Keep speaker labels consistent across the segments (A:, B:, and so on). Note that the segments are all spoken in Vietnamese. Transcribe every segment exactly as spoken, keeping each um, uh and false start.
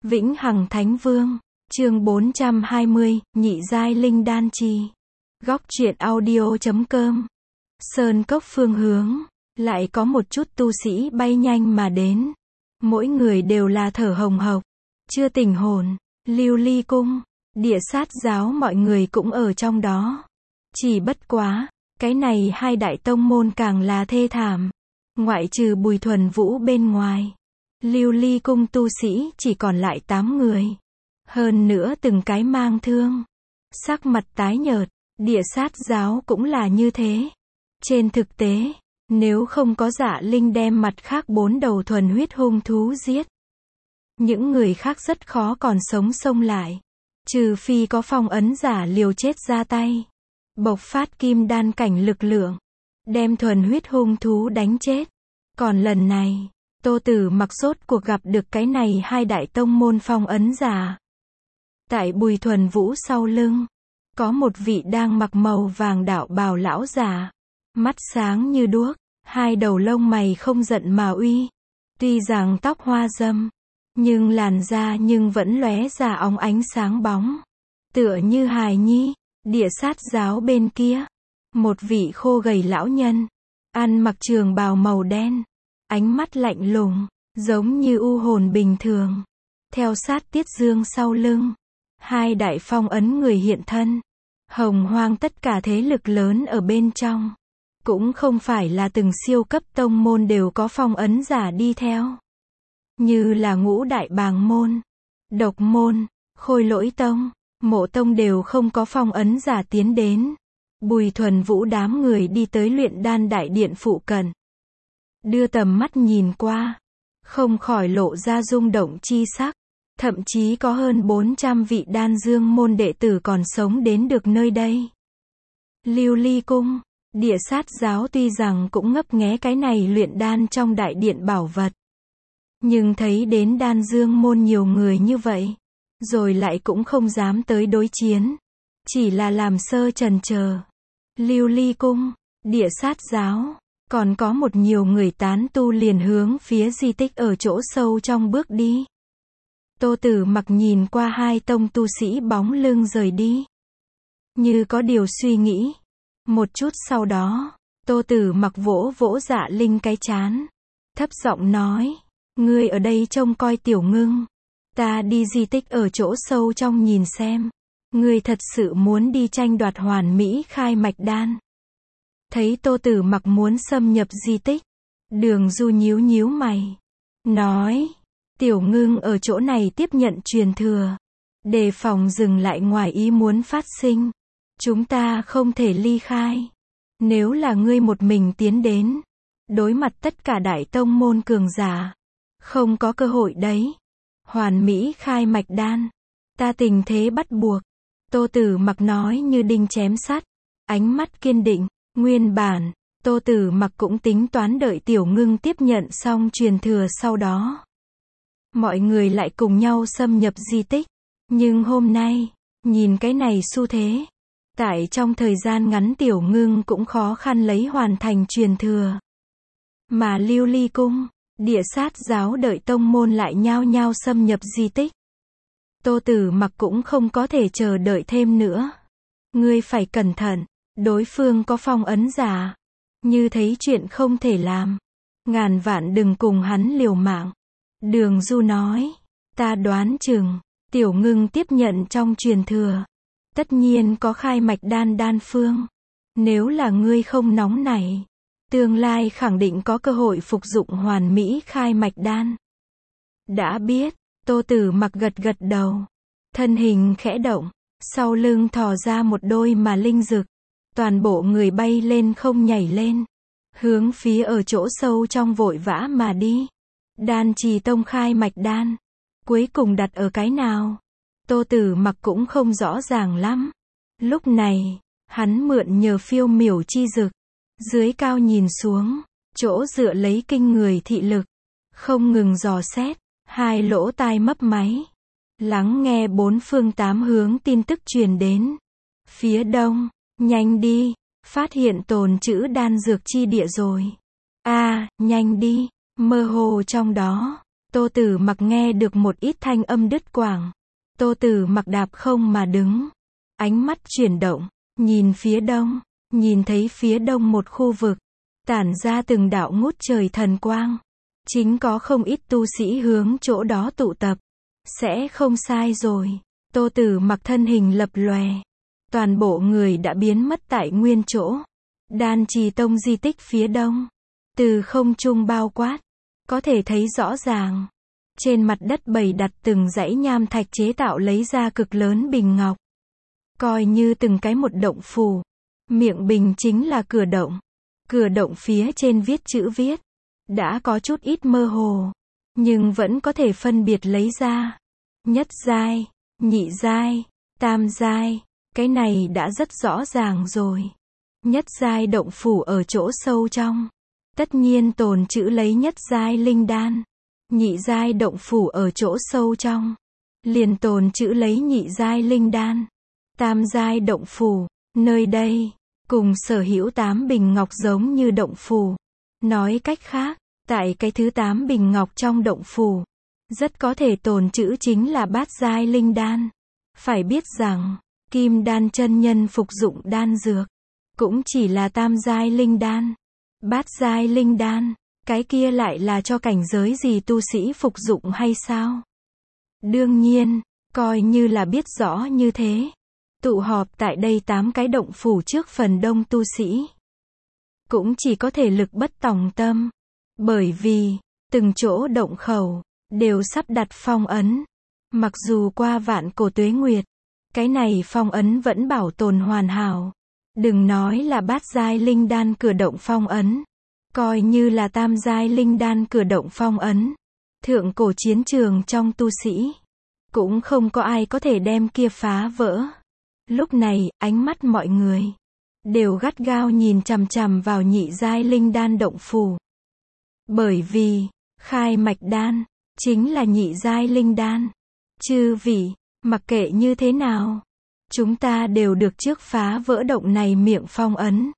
A: Vĩnh Hằng Thánh Vương, chương bốn trăm hai mươi, Nhị giai linh đan chi. Góc truyện audio chấm com. Sơn cốc phương hướng, lại có một chút tu sĩ bay nhanh mà đến. Mỗi người đều là thở hồng hộc, chưa tỉnh hồn. Lưu Ly cung, Địa Sát giáo mọi người cũng ở trong đó. Chỉ bất quá, cái này hai đại tông môn càng là thê thảm. Ngoại trừ Bùi Thuần Vũ bên ngoài, Lưu Ly cung tu sĩ chỉ còn lại tám người. Hơn nữa từng cái mang thương, sắc mặt tái nhợt. Địa Sát giáo cũng là như thế. Trên thực tế, nếu không có Dạ Linh đem mặt khác bốn đầu thuần huyết hung thú giết, những người khác rất khó còn sống xông lại. Trừ phi có phong ấn giả liều chết ra tay, bộc phát kim đan cảnh lực lượng, đem thuần huyết hung thú đánh chết. Còn lần này, Tô Tử Mặc rốt cuộc gặp được cái này hai đại tông môn phong ấn giả. Tại Bùi Thuần Vũ sau lưng, có một vị đang mặc màu vàng đạo bào lão giả, mắt sáng như đuốc, hai đầu lông mày không giận mà uy. Tuy rằng tóc hoa râm, nhưng làn da nhưng vẫn lóe ra óng ánh sáng bóng, tựa như hài nhi. Địa Sát giáo bên kia, một vị khô gầy lão nhân, ăn mặc trường bào màu đen, ánh mắt lạnh lùng, giống như u hồn bình thường. Theo sát Tiết Dương sau lưng, hai đại phong ấn người hiện thân. Hồng Hoang tất cả thế lực lớn ở bên trong, cũng không phải là từng siêu cấp tông môn đều có phong ấn giả đi theo. Như là Ngũ Đại Bàng môn, Độc môn, Khôi Lỗi tông, Mộ tông đều không có phong ấn giả tiến đến. Bùi Thuần Vũ đám người đi tới luyện đan đại điện phụ cận, đưa tầm mắt nhìn qua, không khỏi lộ ra rung động chi sắc. Thậm chí có hơn bốn trăm vị đan dương môn đệ tử còn sống đến được nơi đây. Lưu Ly cung, Địa Sát giáo tuy rằng cũng ngấp nghé cái này luyện đan trong đại điện bảo vật, nhưng thấy đến đan dương môn nhiều người như vậy, rồi lại cũng không dám tới đối chiến, chỉ là làm sơ chần chờ. Lưu Ly cung, Địa Sát giáo, còn có một nhiều người tán tu liền hướng phía di tích ở chỗ sâu trong bước đi. Tô Tử Mặc nhìn qua hai tông tu sĩ bóng lưng rời đi, như có điều suy nghĩ. Một chút sau đó, Tô Tử Mặc vỗ vỗ Dạ Linh cái trán, thấp giọng nói, ngươi ở đây trông coi Tiểu Ngưng, ta đi di tích ở chỗ sâu trong nhìn xem. Ngươi thật sự muốn đi tranh đoạt hoàn mỹ khai mạch đan? Thấy Tô Tử Mặc muốn xâm nhập di tích, Đường Du nhíu nhíu mày, nói, Tiểu Ngưng ở chỗ này tiếp nhận truyền thừa, đề phòng dừng lại ngoài ý muốn phát sinh. Chúng ta không thể ly khai. Nếu là ngươi một mình tiến đến, đối mặt tất cả đại tông môn cường giả, không có cơ hội đấy. Hoàn mỹ khai mạch đan, ta tình thế bắt buộc. Tô Tử Mặc nói như đinh chém sắt, ánh mắt kiên định. Nguyên bản, Tô Tử Mặc cũng tính toán đợi Tiểu Ngưng tiếp nhận xong truyền thừa sau đó, mọi người lại cùng nhau xâm nhập di tích. Nhưng hôm nay, nhìn cái này xu thế, tại trong thời gian ngắn Tiểu Ngưng cũng khó khăn lấy hoàn thành truyền thừa. Mà Lưu Ly cung, Địa Sát giáo đợi tông môn lại nhao nhao xâm nhập di tích. Tô Tử Mặc cũng không có thể chờ đợi thêm nữa. Ngươi phải cẩn thận, đối phương có phong ấn giả. Như thấy chuyện không thể làm, ngàn vạn đừng cùng hắn liều mạng. Đường Du nói, ta đoán chừng, Tiểu Ngưng tiếp nhận trong truyền thừa, tất nhiên có khai mạch đan đan phương. Nếu là ngươi không nóng nảy, tương lai khẳng định có cơ hội phục dụng hoàn mỹ khai mạch đan. Đã biết, Tô Tử Mặc gật gật đầu, thân hình khẽ động, sau lưng thò ra một đôi mà linh dực, toàn bộ người bay lên không nhảy lên, hướng phía ở chỗ sâu trong vội vã mà đi. Đan Trì tông khai mạch đan, cuối cùng đặt ở cái nào? Tô Tử Mặc cũng không rõ ràng lắm. Lúc này, hắn mượn nhờ phiêu miểu chi dực, dưới cao nhìn xuống, chỗ dựa lấy kinh người thị lực, không ngừng dò xét, hai lỗ tai mấp máy, lắng nghe bốn phương tám hướng tin tức truyền đến. Phía đông, nhanh đi, phát hiện tồn trữ đan dược chi địa rồi. A, à, nhanh đi. Mơ hồ trong đó, Tô Tử Mặc nghe được một ít thanh âm đứt quãng. Tô Tử Mặc đạp không mà đứng. Ánh mắt chuyển động, nhìn phía đông, nhìn thấy phía đông một khu vực, tản ra từng đạo ngút trời thần quang. Chính có không ít tu sĩ hướng chỗ đó tụ tập. Sẽ không sai rồi. Tô Tử Mặc thân hình lập lòe. Toàn bộ người đã biến mất tại nguyên chỗ. Đan Trì Tông di tích phía đông. Từ không trung bao quát. Có thể thấy rõ ràng. Trên mặt đất bày đặt từng dãy nham thạch chế tạo lấy ra cực lớn bình ngọc. Coi như từng cái một động phủ. Miệng bình chính là cửa động. Cửa động phía trên viết chữ viết. Đã có chút ít mơ hồ. Nhưng vẫn có thể phân biệt lấy ra. Nhất giai, nhị giai, tam giai. Cái này đã rất rõ ràng rồi. Nhất giai động phủ ở chỗ sâu trong. Tất nhiên tồn trữ lấy nhất giai linh đan. Nhị giai động phủ ở chỗ sâu trong. Liền tồn trữ lấy nhị giai linh đan. Tam giai động phủ, nơi đây, cùng sở hữu tám bình ngọc giống như động phủ. Nói cách khác, tại cái thứ tám bình ngọc trong động phủ, rất có thể tồn trữ chính là bát giai linh đan. Phải biết rằng, Kim Đan chân nhân phục dụng đan dược, cũng chỉ là tam giai linh đan. Bát giai linh đan, cái kia lại là cho cảnh giới gì tu sĩ phục dụng hay sao? Đương nhiên, coi như là biết rõ như thế. Tụ họp tại đây tám cái động phủ trước phần đông tu sĩ. Cũng chỉ có thể lực bất tòng tâm. Bởi vì, từng chỗ động khẩu, đều sắp đặt phong ấn. Mặc dù qua vạn cổ tuế nguyệt, cái này phong ấn vẫn bảo tồn hoàn hảo. Đừng nói là bát giai linh đan cửa động phong ấn. Coi như là tam giai linh đan cửa động phong ấn. Thượng cổ chiến trường trong tu sĩ. Cũng không có ai có thể đem kia phá vỡ. Lúc này, ánh mắt mọi người đều gắt gao nhìn chằm chằm vào nhị giai linh đan động phủ. Bởi vì, khai mạch đan, chính là nhị giai linh đan. Chư vị, mặc kệ như thế nào, chúng ta đều được trước phá vỡ động này miệng phong ấn.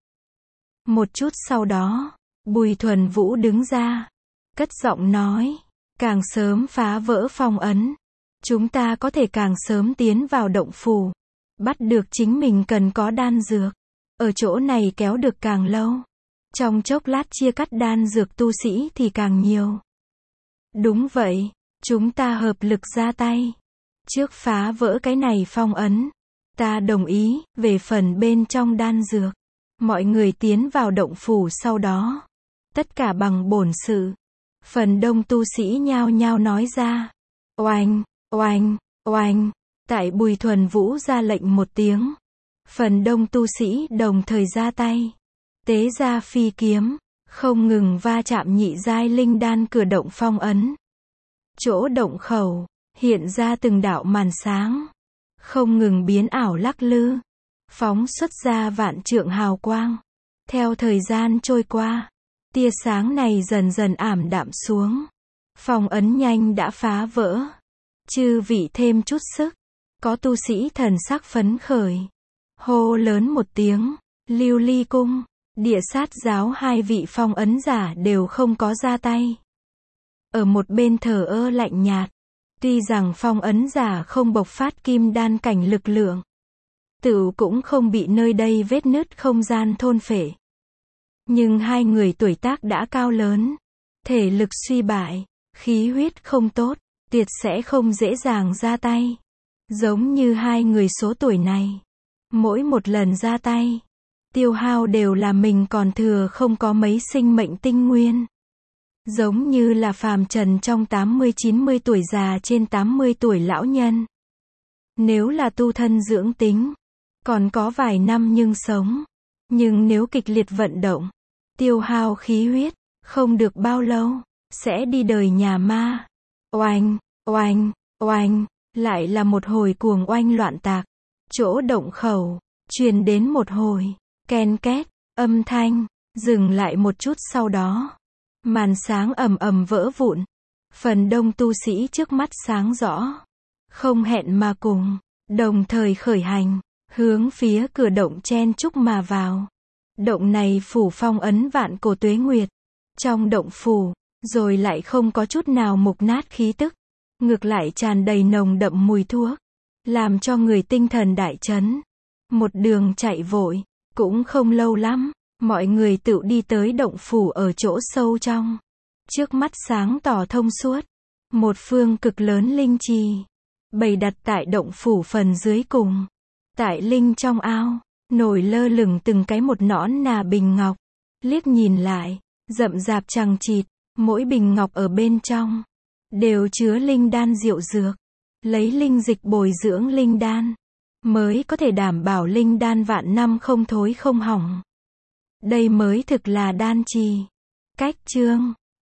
A: Một chút sau đó, Bùi Thuần Vũ đứng ra, cất giọng nói, càng sớm phá vỡ phong ấn, chúng ta có thể càng sớm tiến vào động phủ, bắt được chính mình cần có đan dược, ở chỗ này kéo được càng lâu. Trong chốc lát chia cắt đan dược tu sĩ thì càng nhiều. Đúng vậy, chúng ta hợp lực ra tay. Trước phá vỡ cái này phong ấn. Ta đồng ý, về phần bên trong đan dược. Mọi người tiến vào động phủ sau đó. Tất cả bằng bổn sự. Phần đông tu sĩ nhao nhao nói ra. Oanh, oanh, oanh. Tại Bùi Thuần Vũ ra lệnh một tiếng. Phần đông tu sĩ đồng thời ra tay. Tế ra phi kiếm, không ngừng va chạm nhị giai linh đan cửa động phong ấn. Chỗ động khẩu, hiện ra từng đạo màn sáng. Không ngừng biến ảo lắc lư. Phóng xuất ra vạn trượng hào quang. Theo thời gian trôi qua, tia sáng này dần dần ảm đạm xuống. Phong ấn nhanh đã phá vỡ. Chư vị thêm chút sức. Có tu sĩ thần sắc phấn khởi. Hô lớn một tiếng, Lưu Ly Cung. Địa sát giáo hai vị phong ấn giả đều không có ra tay. Ở một bên thờ ơ lạnh nhạt. Tuy rằng phong ấn giả không bộc phát kim đan cảnh lực lượng. Tự cũng không bị nơi đây vết nứt không gian thôn phệ. Nhưng hai người tuổi tác đã cao lớn. Thể lực suy bại, khí huyết không tốt, tuyệt sẽ không dễ dàng ra tay. Giống như hai người số tuổi này. Mỗi một lần ra tay. Tiêu hao đều là mình còn thừa không có mấy sinh mệnh tinh nguyên. Giống như là phàm trần trong tám mươi chín mươi tuổi già trên tám mươi tuổi lão nhân. Nếu là tu thân dưỡng tính, còn có vài năm nhưng sống. Nhưng nếu kịch liệt vận động, tiêu hao khí huyết, không được bao lâu, sẽ đi đời nhà ma. Oanh, oanh, oanh, lại là một hồi cuồng oanh loạn tạc. Chỗ động khẩu, truyền đến một hồi. Ken két, âm thanh, dừng lại một chút sau đó. Màn sáng ầm ầm vỡ vụn. Phần đông tu sĩ trước mắt sáng rõ. Không hẹn mà cùng, đồng thời khởi hành, hướng phía cửa động chen chúc mà vào. Động này phủ phong ấn vạn cổ tuế nguyệt. Trong động phủ, rồi lại không có chút nào mục nát khí tức, ngược lại tràn đầy nồng đậm mùi thuốc, làm cho người tinh thần đại chấn. Một đường chạy vội, cũng không lâu lắm, mọi người tự đi tới động phủ ở chỗ sâu trong. Trước mắt sáng tỏ thông suốt, một phương cực lớn linh trì, bày đặt tại động phủ phần dưới cùng. Tại linh trong ao, nổi lơ lửng từng cái một nõn nà bình ngọc, liếc nhìn lại, rậm rạp chằng chịt, mỗi bình ngọc ở bên trong đều chứa linh đan diệu dược, lấy linh dịch bồi dưỡng linh đan, mới có thể đảm bảo linh đan vạn năm không thối không hỏng. Đây mới thực là đan trì. Cách chương